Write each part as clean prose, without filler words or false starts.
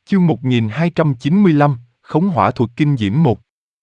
Chương 1295, Khống hỏa thuật kinh diễm 1.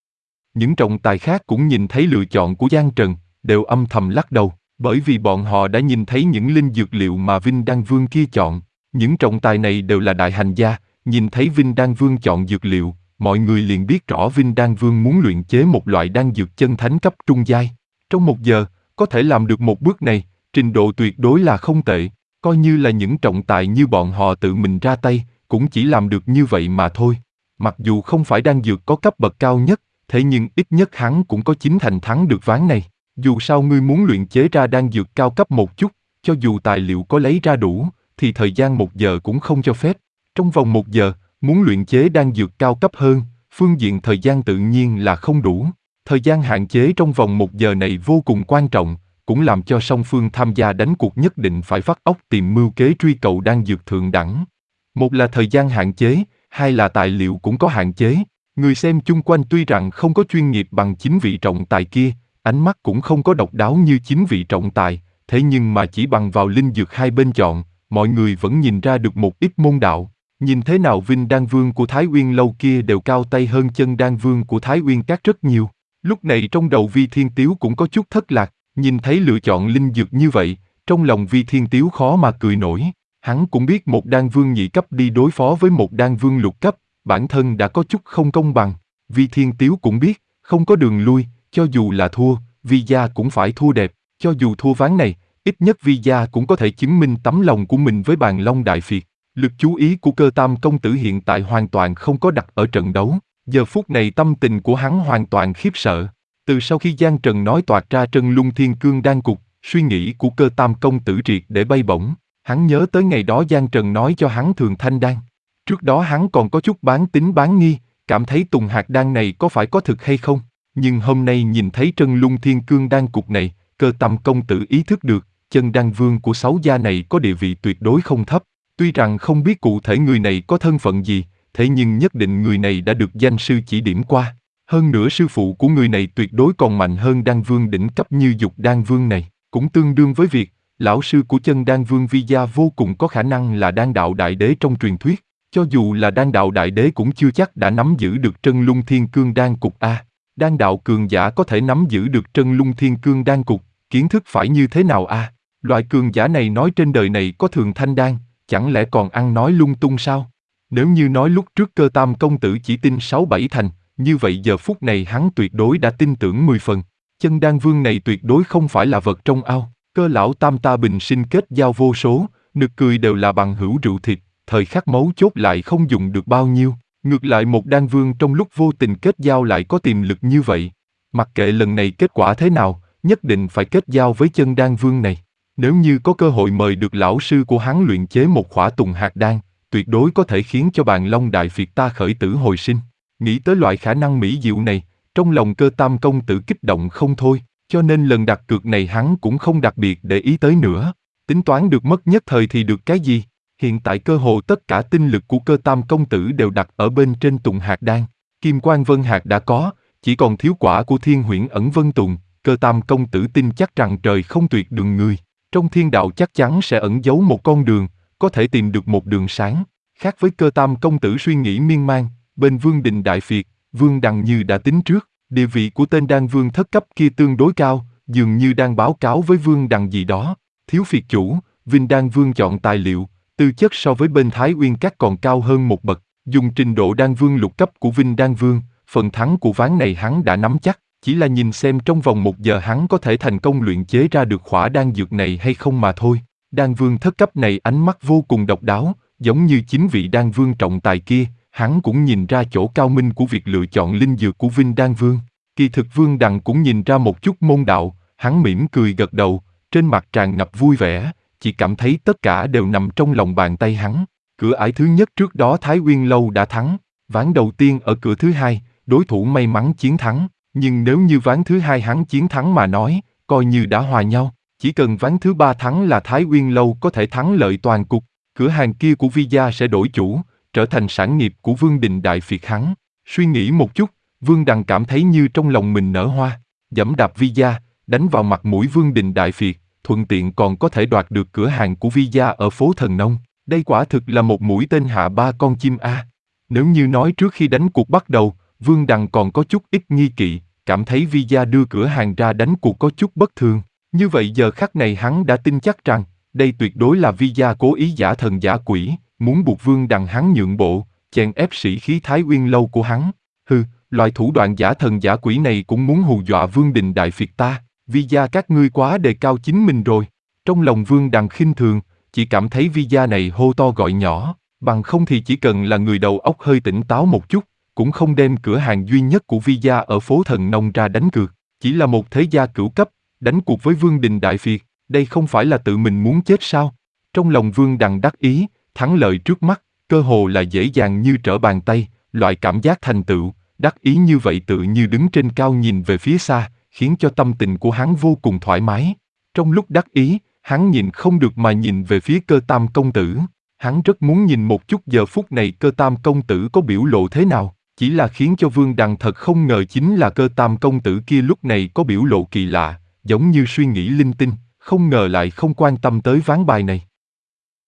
Những trọng tài khác cũng nhìn thấy lựa chọn của Giang Trần, đều âm thầm lắc đầu, bởi vì bọn họ đã nhìn thấy những linh dược liệu mà Vinh Đan Vương kia chọn. Những trọng tài này đều là đại hành gia, nhìn thấy Vinh Đan Vương chọn dược liệu, mọi người liền biết rõ Vinh Đan Vương muốn luyện chế một loại đan dược chân thánh cấp trung giai. Trong 1 giờ, có thể làm được một bước này, trình độ tuyệt đối là không tệ, coi như là những trọng tài như bọn họ tự mình ra tay, cũng chỉ làm được như vậy mà thôi. Mặc dù không phải đan dược có cấp bậc cao nhất, thế nhưng ít nhất hắn cũng có 9 thành thắng được ván này. Dù sao ngươi muốn luyện chế ra đan dược cao cấp một chút, cho dù tài liệu có lấy ra đủ, thì thời gian 1 giờ cũng không cho phép. Trong vòng 1 giờ, muốn luyện chế đan dược cao cấp hơn, phương diện thời gian tự nhiên là không đủ. Thời gian hạn chế trong vòng 1 giờ này vô cùng quan trọng, cũng làm cho song phương tham gia đánh cuộc nhất định phải vắt óc tìm mưu kế truy cầu đan dược thượng đẳng. Một là thời gian hạn chế, hai là tài liệu cũng có hạn chế. Người xem chung quanh tuy rằng không có chuyên nghiệp bằng 9 vị trọng tài kia, ánh mắt cũng không có độc đáo như 9 vị trọng tài, thế nhưng mà chỉ bằng vào linh dược hai bên chọn, mọi người vẫn nhìn ra được một ít môn đạo. Nhìn thế nào Vinh Đan Vương của Thái Uyên Lâu kia đều cao tay hơn Chân Đan Vương của Thái Uyên Các rất nhiều. Lúc này trong đầu Vi Thiên Tiếu cũng có chút thất lạc, nhìn thấy lựa chọn linh dược như vậy, trong lòng Vi Thiên Tiếu khó mà cười nổi. Hắn cũng biết một đan vương nhị cấp đi đối phó với một đan vương lục cấp, bản thân đã có chút không công bằng. Vi Thiên Tiếu cũng biết, không có đường lui, cho dù là thua, Vi gia cũng phải thua đẹp. Cho dù thua ván này, ít nhất Vi gia cũng có thể chứng minh tấm lòng của mình với Bàn Long Đại Việt. Lực chú ý của Cơ Tam công tử hiện tại hoàn toàn không có đặt ở trận đấu. Giờ phút này tâm tình của hắn hoàn toàn khiếp sợ. Từ sau khi Giang Trần nói toạc ra Trân Lung Thiên Cương Đan Cục, suy nghĩ của Cơ Tam công tử triệt để bay bổng. Hắn nhớ tới ngày đó Giang Trần nói cho hắn Thường Thanh Đan. Trước đó hắn còn có chút bán tín bán nghi, cảm thấy Tùng Hạt Đan này có phải có thực hay không. Nhưng hôm nay nhìn thấy Trân Lung Thiên Cương Đan Cục này, Cơ Tam công tử ý thức được, Chân Đan Vương của 6 gia này có địa vị tuyệt đối không thấp. Tuy rằng không biết cụ thể người này có thân phận gì, thế nhưng nhất định người này đã được danh sư chỉ điểm qua. Hơn nữa sư phụ của người này tuyệt đối còn mạnh hơn Đan Vương đỉnh cấp như Dục Đan Vương này, cũng tương đương với việc lão sư của Chân Đan Vương Vi gia vô cùng có khả năng là Đan Đạo Đại Đế trong truyền thuyết. Cho dù là Đan Đạo Đại Đế cũng chưa chắc đã nắm giữ được Trân Lung Thiên Cương Đan Cục a. Đan đạo cường giả có thể nắm giữ được Trân Lung Thiên Cương Đan Cục, kiến thức phải như thế nào a? Loại cường giả này nói trên đời này có Thường Thanh Đan, chẳng lẽ còn ăn nói lung tung sao? Nếu như nói lúc trước Cơ Tam công tử chỉ tin 6-7 thành, như vậy giờ phút này hắn tuyệt đối đã tin tưởng 10 phần. Chân Đan Vương này tuyệt đối không phải là vật trong ao. Cơ lão tam ta bình sinh kết giao vô số, nực cười đều là bằng hữu rượu thịt, thời khắc mấu chốt lại không dùng được bao nhiêu. Ngược lại một đan vương trong lúc vô tình kết giao lại có tiềm lực như vậy. Mặc kệ lần này kết quả thế nào, nhất định phải kết giao với Chân Đan Vương này. Nếu như có cơ hội mời được lão sư của hắn luyện chế một khỏa Tùng Hạt Đan, tuyệt đối có thể khiến cho Bàn Long Đại Việt ta khởi tử hồi sinh. Nghĩ tới loại khả năng mỹ diệu này, trong lòng Cơ Tam công tử kích động không thôi, cho nên lần đặt cược này hắn cũng không đặc biệt để ý tới nữa. Tính toán được mất nhất thời thì được cái gì? Hiện tại cơ hồ tất cả tinh lực của Cơ Tam công tử đều đặt ở bên trên Tùng Hạt Đan. Kim Quan Vân Hạt đã có, chỉ còn thiếu quả của Thiên Huyễn Ẩn Vân Tùng. Cơ Tam công tử tin chắc rằng trời không tuyệt đường người. Trong thiên đạo chắc chắn sẽ ẩn giấu một con đường, có thể tìm được một đường sáng. Khác với Cơ Tam công tử suy nghĩ miên man, bên Vương Đình Đại Việt, Vương Đằng như đã tính trước, địa vị của tên Đan Vương thất cấp kia tương đối cao, dường như đang báo cáo với Vương Đằng gì đó. Thiếu Việt chủ, Vinh Đan Vương chọn tài liệu, tư chất so với bên Thái Uyên Các còn cao hơn một bậc. Dùng trình độ Đan Vương lục cấp của Vinh Đan Vương, phần thắng của ván này hắn đã nắm chắc. Chỉ là nhìn xem trong vòng 1 giờ hắn có thể thành công luyện chế ra được khỏa đan dược này hay không mà thôi. Đan Vương thất cấp này ánh mắt vô cùng độc đáo, giống như 9 vị Đan Vương trọng tài kia, hắn cũng nhìn ra chỗ cao minh của việc lựa chọn linh dược của Vinh Đan Vương. Kỳ thực Vương Đằng cũng nhìn ra một chút môn đạo, hắn mỉm cười gật đầu, trên mặt tràn ngập vui vẻ, chỉ cảm thấy tất cả đều nằm trong lòng bàn tay hắn. Cửa ải thứ nhất trước đó Thái Uyên Lâu đã thắng, ván đầu tiên ở cửa thứ hai, đối thủ may mắn chiến thắng. Nhưng nếu như ván thứ hai hắn chiến thắng mà nói, coi như đã hòa nhau, chỉ cần ván thứ ba thắng là Thái Uyên Lâu có thể thắng lợi toàn cục, cửa hàng kia của Vi gia sẽ đổi chủ, trở thành sản nghiệp của Vương Đình Đại Việt hắn. Suy nghĩ một chút, Vương Đằng cảm thấy như trong lòng mình nở hoa, giẫm đạp Vi gia, đánh vào mặt mũi Vương Đình Đại Việt, thuận tiện còn có thể đoạt được cửa hàng của Vi gia ở phố Thần Nông. Đây quả thực là một mũi tên hạ 3 con chim a. Nếu như nói trước khi đánh cuộc bắt đầu, Vương Đằng còn có chút ít nghi kỵ, cảm thấy Vi Gia đưa cửa hàng ra đánh cuộc có chút bất thường. Như vậy giờ khắc này hắn đã tin chắc rằng, đây tuyệt đối là Vi Gia cố ý giả thần giả quỷ, muốn buộc Vương Đằng hắn nhượng bộ, chèn ép sĩ khí Thái Uyên lâu của hắn. Hừ, loại thủ đoạn giả thần giả quỷ này cũng muốn hù dọa Vương Đình Đại Việt ta, Vi Gia các ngươi quá đề cao chính mình rồi. Trong lòng Vương Đằng khinh thường, chỉ cảm thấy Vi Gia này hô to gọi nhỏ, bằng không thì chỉ cần là người đầu óc hơi tỉnh táo một chút, cũng không đem cửa hàng duy nhất của Vi Gia ở phố Thần Nông ra đánh cược. Chỉ là một thế gia cửu cấp, đánh cuộc với Vương Đình Đại Việt, đây không phải là tự mình muốn chết sao? Trong lòng Vương Đằng đắc ý, thắng lợi trước mắt, cơ hồ là dễ dàng như trở bàn tay, loại cảm giác thành tựu, đắc ý như vậy tự như đứng trên cao nhìn về phía xa, khiến cho tâm tình của hắn vô cùng thoải mái. Trong lúc đắc ý, hắn nhìn không được mà nhìn về phía Cơ Tam công tử. Hắn rất muốn nhìn một chút giờ phút này Cơ Tam công tử có biểu lộ thế nào, chỉ là khiến cho Vương Đằng thật không ngờ chính là Cơ Tam công tử kia lúc này có biểu lộ kỳ lạ, giống như suy nghĩ linh tinh, không ngờ lại không quan tâm tới ván bài này.